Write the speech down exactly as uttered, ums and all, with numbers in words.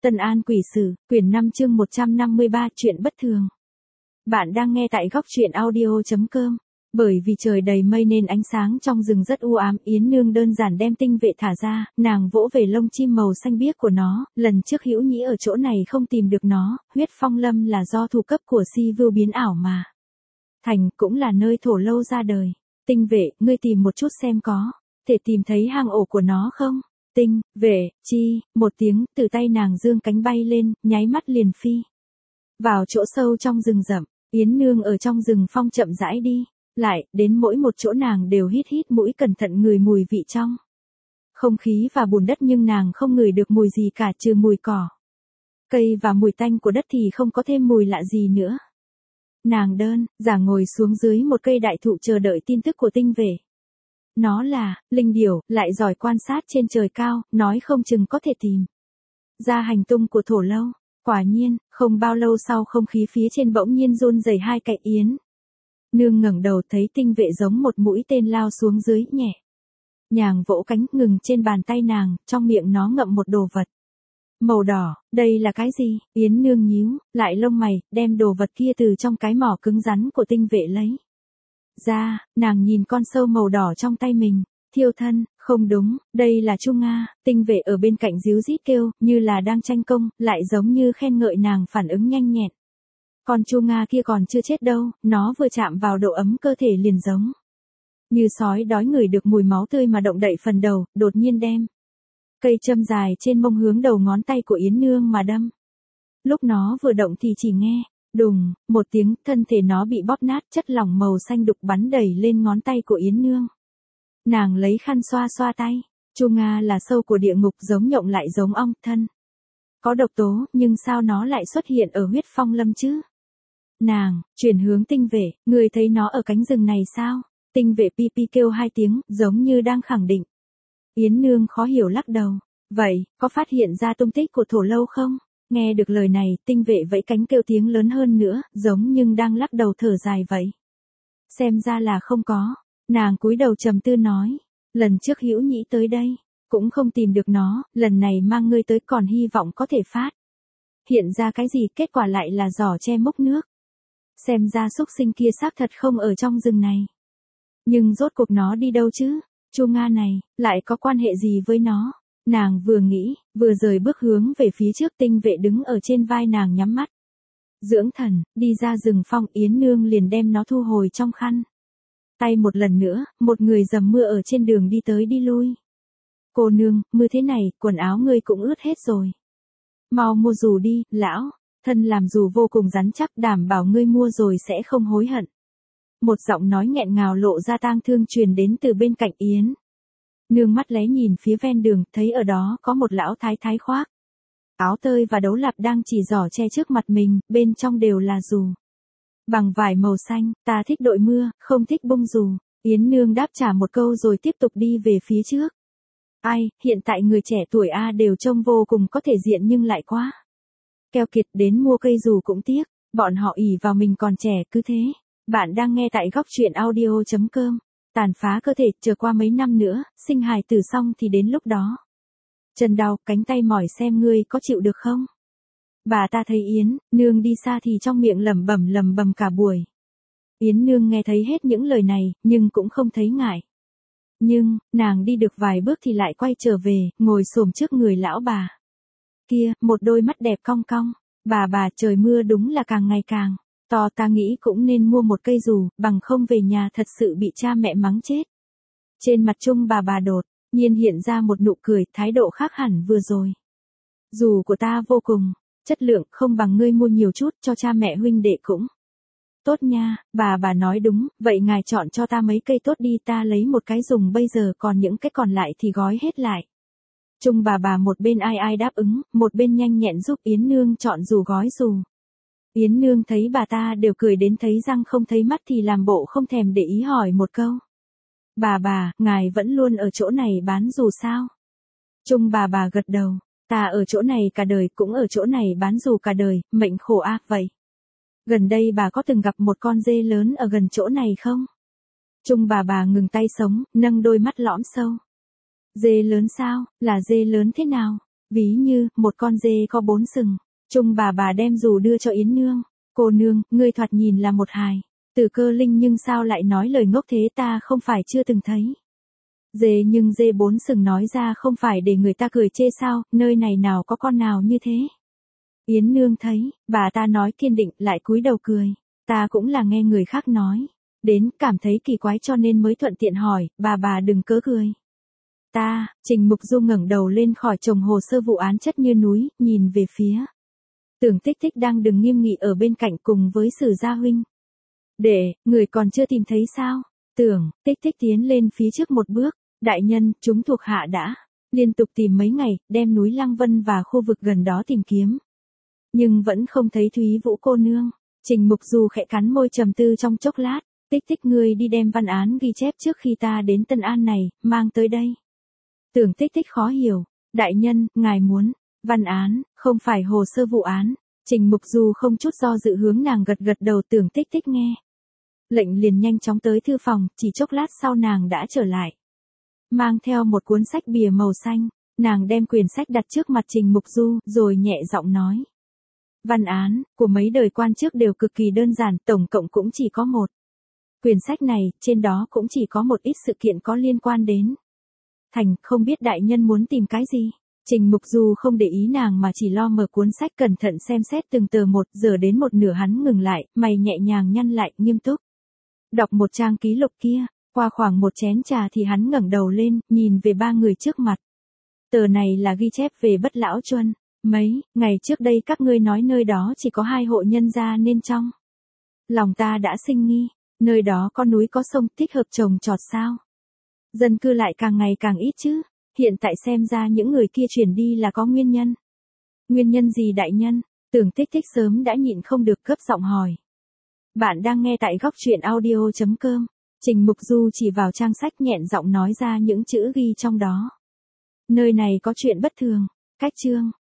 Tân An Quỷ Sử, quyển năm chương một trăm năm mươi ba, chuyện bất thường. Bạn đang nghe tại góc truyện audio chấm com. Bởi vì trời đầy mây nên ánh sáng trong rừng rất u ám, Yến Nương đơn giản đem tinh vệ thả ra, nàng vỗ về lông chim màu xanh biếc của nó, lần trước Hữu Nhĩ ở chỗ này không tìm được nó, huyết phong lâm là do thủ cấp của Si Vưu biến ảo mà thành, cũng là nơi Thổ Lâu ra đời. Tinh vệ, ngươi tìm một chút xem có thể tìm thấy hang ổ của nó không? Tinh, vệ, chi, một tiếng, từ tay nàng dương cánh bay lên, nháy mắt liền phi vào chỗ sâu trong rừng rậm. Yến Nương ở trong rừng phong chậm rãi đi lại, đến mỗi một chỗ nàng đều hít hít mũi cẩn thận ngửi mùi vị trong không khí và bùn đất, nhưng nàng không ngửi được mùi gì cả trừ mùi cỏ cây và mùi tanh của đất thì không có thêm mùi lạ gì nữa. Nàng đơn giản ngồi xuống dưới một cây đại thụ chờ đợi tin tức của tinh vệ. Nó là linh điểu, lại giỏi quan sát trên trời cao, nói không chừng có thể tìm ra hành tung của Thổ Lâu. Quả nhiên, không bao lâu sau không khí phía trên bỗng nhiên run rẩy hai cạnh. Yến Nương ngẩng đầu thấy tinh vệ giống một mũi tên lao xuống dưới, nhẹ nhàng vỗ cánh ngừng trên bàn tay nàng, trong miệng nó ngậm một đồ vật màu đỏ. Đây là cái gì? Yến Nương nhíu lại lông mày, đem đồ vật kia từ trong cái mỏ cứng rắn của tinh vệ lấy ra. Nàng nhìn con sâu màu đỏ trong tay mình, thiêu thân, không đúng, đây là Chu Nga. Tinh vệ ở bên cạnh ríu rít kêu, như là đang tranh công, lại giống như khen ngợi nàng phản ứng nhanh nhẹn. Con Chu Nga kia còn chưa chết đâu, nó vừa chạm vào độ ấm cơ thể liền giống như sói đói ngửi được mùi máu tươi mà động đậy phần đầu, đột nhiên đem cây châm dài trên mông hướng đầu ngón tay của Yến Nương mà đâm. Lúc nó vừa động thì chỉ nghe đùng một tiếng, thân thể nó bị bóp nát, chất lỏng màu xanh đục bắn đầy lên ngón tay của Yến Nương. Nàng lấy khăn xoa xoa tay. Chu Nga là sâu của địa ngục, giống nhộng lại giống ong, thân có độc tố, nhưng sao nó lại xuất hiện ở huyết phong lâm chứ? Nàng chuyển hướng tinh vệ, người thấy nó ở cánh rừng này sao? Tinh vệ pi pi kêu hai tiếng, giống như đang khẳng định. Yến Nương khó hiểu lắc đầu. Vậy, có phát hiện ra tung tích của Thổ Lâu không? Nghe được lời này, tinh vệ vẫy cánh kêu tiếng lớn hơn nữa, giống nhưng đang lắc đầu thở dài vậy. Xem ra là không có. Nàng cúi đầu trầm tư nói. Lần trước Hữu Nhĩ tới đây, cũng không tìm được nó, lần này mang ngươi tới còn hy vọng có thể phát hiện ra cái gì, kết quả lại là giỏ che múc nước. Xem ra xúc sinh kia xác thật không ở trong rừng này. Nhưng rốt cuộc nó đi đâu chứ? Chu Nga này, lại có quan hệ gì với nó? Nàng vừa nghĩ, vừa rời bước hướng về phía trước. Tinh vệ đứng ở trên vai nàng nhắm mắt dưỡng thần, đi ra rừng phong. Yến Nương liền đem nó thu hồi trong khăn tay. Một lần nữa, một người dầm mưa ở trên đường đi tới đi lui. Cô nương, mưa thế này, quần áo ngươi cũng ướt hết rồi. Mau mua dù đi, lão, thân làm dù vô cùng rắn chắc, đảm bảo ngươi mua rồi sẽ không hối hận. Một giọng nói nghẹn ngào lộ ra tang thương truyền đến từ bên cạnh Yến Nương. Mắt lé nhìn phía ven đường, thấy ở đó có một lão thái thái khoác áo tơi và đấu lạp đang chỉ giỏ che trước mặt mình, bên trong đều là dù bằng vải màu xanh. Ta thích đội mưa, không thích bông dù. Yến Nương đáp trả một câu rồi tiếp tục đi về phía trước. Ai, hiện tại người trẻ tuổi A đều trông vô cùng có thể diện nhưng lại quá keo kiệt, đến mua cây dù cũng tiếc. Bọn họ ỷ vào mình còn trẻ cứ thế. Bạn đang nghe tại góc truyện audio chấm com. Tàn phá cơ thể, chờ qua mấy năm nữa, sinh hài tử xong thì đến lúc đó chân đau, cánh tay mỏi, xem ngươi có chịu được không? Bà ta thấy Yến Nương đi xa thì trong miệng lẩm bẩm lẩm bẩm cả buổi. Yến Nương nghe thấy hết những lời này, nhưng cũng không thấy ngại. Nhưng, nàng đi được vài bước thì lại quay trở về, ngồi xổm trước người lão bà kia, một đôi mắt đẹp cong cong. Bà bà, trời mưa đúng là càng ngày càng to, ta nghĩ cũng nên mua một cây dù, bằng không về nhà thật sự bị cha mẹ mắng chết. Trên mặt Trung bà bà đột nhiên hiện ra một nụ cười, thái độ khác hẳn vừa rồi. Dù của ta vô cùng chất lượng, không bằng ngươi mua nhiều chút cho cha mẹ huynh đệ cũng tốt nha. Bà bà nói đúng, vậy ngài chọn cho ta mấy cây tốt đi, ta lấy một cái dùng bây giờ, còn những cái còn lại thì gói hết lại. Trung bà bà một bên ai ai đáp ứng, một bên nhanh nhẹn giúp Yến Nương chọn dù gói dù. Yến Nương thấy bà ta đều cười đến thấy răng không thấy mắt thì làm bộ không thèm để ý hỏi một câu. Bà bà, ngài vẫn luôn ở chỗ này bán dù sao? Trung bà bà gật đầu. Ta ở chỗ này cả đời, cũng ở chỗ này bán dù cả đời, mệnh khổ ác vậy. Gần đây bà có từng gặp một con dê lớn ở gần chỗ này không? Trung bà bà ngừng tay sống, nâng đôi mắt lõm sâu. Dê lớn sao, là dê lớn thế nào? Ví như, một con dê có bốn sừng. Trung bà bà đem dù đưa cho Yến Nương. Cô nương, ngươi thoạt nhìn là một hài. Từ Cơ Linh nhưng sao lại nói lời ngốc thế, ta không phải chưa từng thấy. Dê nhưng dê bốn sừng nói ra không phải để người ta cười chê sao, nơi này nào có con nào như thế. Yến Nương thấy, bà ta nói kiên định lại cúi đầu cười. Ta cũng là nghe người khác nói. Đến cảm thấy kỳ quái cho nên mới thuận tiện hỏi, bà bà đừng cớ cười. Ta, Trình Mục Du ngẩng đầu lên khỏi chồng hồ sơ vụ án chất như núi, nhìn về phía. Tưởng Tích Tích đang đứng nghiêm nghị ở bên cạnh cùng với Sử Gia huynh. Để, người còn chưa tìm thấy sao? Tưởng, Tích Tích tiến lên phía trước một bước. Đại nhân, chúng thuộc hạ đã liên tục tìm mấy ngày, đem núi Lăng Vân và khu vực gần đó tìm kiếm. Nhưng vẫn không thấy Thúy Vũ cô nương. Trình Mục Du khẽ cắn môi trầm tư trong chốc lát. Tích Tích, ngươi đi đem văn án ghi chép trước khi ta đến Tân An này, mang tới đây. Tưởng Tích Tích khó hiểu. Đại nhân, ngài muốn, văn án, không phải hồ sơ vụ án. Trình Mục Du không chút do dự hướng nàng gật gật đầu. Tưởng Tích Tích nghe lệnh liền nhanh chóng tới thư phòng, chỉ chốc lát sau nàng đã trở lại. Mang theo một cuốn sách bìa màu xanh, nàng đem quyển sách đặt trước mặt Trình Mục Du, rồi nhẹ giọng nói. Văn án, của mấy đời quan trước đều cực kỳ đơn giản, tổng cộng cũng chỉ có một. Quyển sách này, trên đó cũng chỉ có một ít sự kiện có liên quan đến. Thành, không biết đại nhân muốn tìm cái gì? Trình Mục Du không để ý nàng mà chỉ lo mở cuốn sách cẩn thận xem xét từng tờ một, giờ đến một nửa hắn ngừng lại, mày nhẹ nhàng nhăn lại, nghiêm túc. Đọc một trang ký lục kia, qua khoảng một chén trà thì hắn ngẩng đầu lên, nhìn về ba người trước mặt. Tờ này là ghi chép về Bất Lão Chuân. Mấy ngày trước đây các ngươi nói nơi đó chỉ có hai hộ nhân gia nên trong lòng ta đã sinh nghi, nơi đó có núi có sông thích hợp trồng trọt sao? Dân cư lại càng ngày càng ít chứ, hiện tại xem ra những người kia chuyển đi là có nguyên nhân. Nguyên nhân gì đại nhân? Tưởng Tích Tích sớm đã nhịn không được gấp giọng hỏi. Bạn đang nghe tại góc truyện audio chấm com. Trình Mục Du chỉ vào trang sách nhẹn giọng nói ra những chữ ghi trong đó. Nơi này có chuyện bất thường. Cách chương.